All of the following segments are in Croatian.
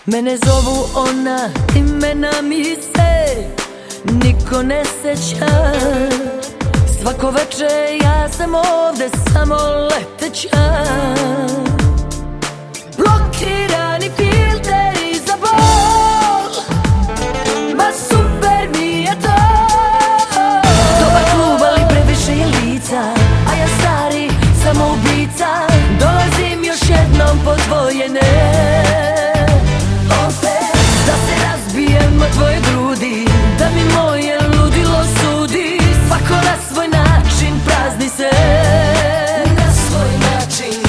Mene zovu ona, imena mi se niko ne seća. Svako veče ja sam ovde samo leteća. Blokirani filteri za bol, ma super mi je to. Dobar klub ali previše je lica, a ja stari samoubica. Dolazim još jednom podvojene, da se razbijem od tvoje grudi, da mi moje ludilo sudi. Svako na svoj način prazni se, na svoj način.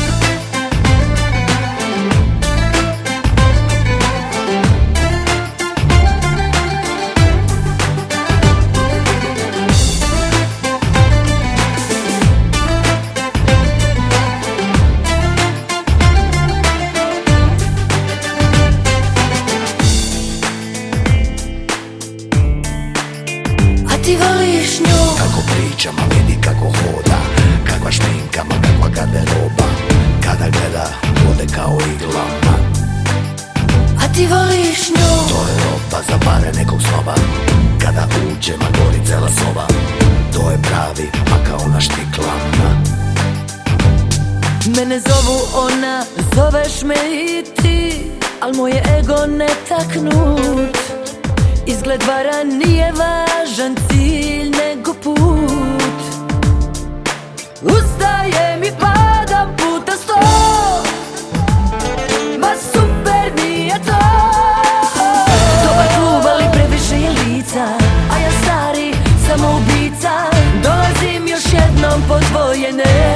Ti voliš nju, kako priča, ma vidi kako hoda, kakva šminka, ma kakva garderoba. Kada gleda, vode kao iglama. a ti voliš nju. To je roba za pare nekog snoba. Kada uđe, ma gori cela soba. To je pravi, pa kao na štiklama. Mene zovu ona, zoveš me i ti, al moj je ego netaknut. Izgled vara nije važan cilj nego put. Ustajem i padam puta 100, ma super mi je to. Dobar klub ali previše je lica, a ja stari samoubica. Dolazim još jednom podvojene,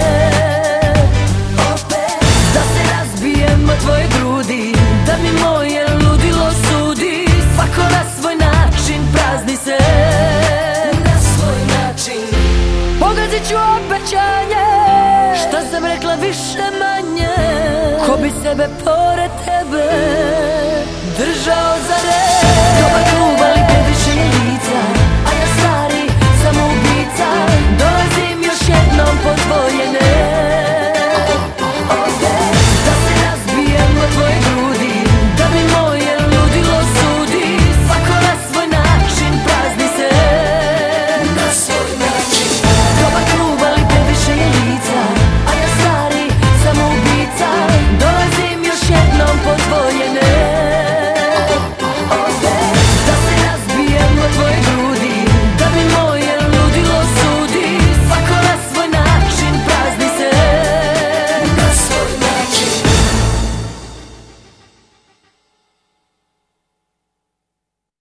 da se razbijem od tvoje grudi, da mi moje ludilo sudi. Svako na svoj način prazni se, na svoj način. Pogazit ću obećanje, šta sam rekla više manje. Ko bi sebe pored tebe držao za red.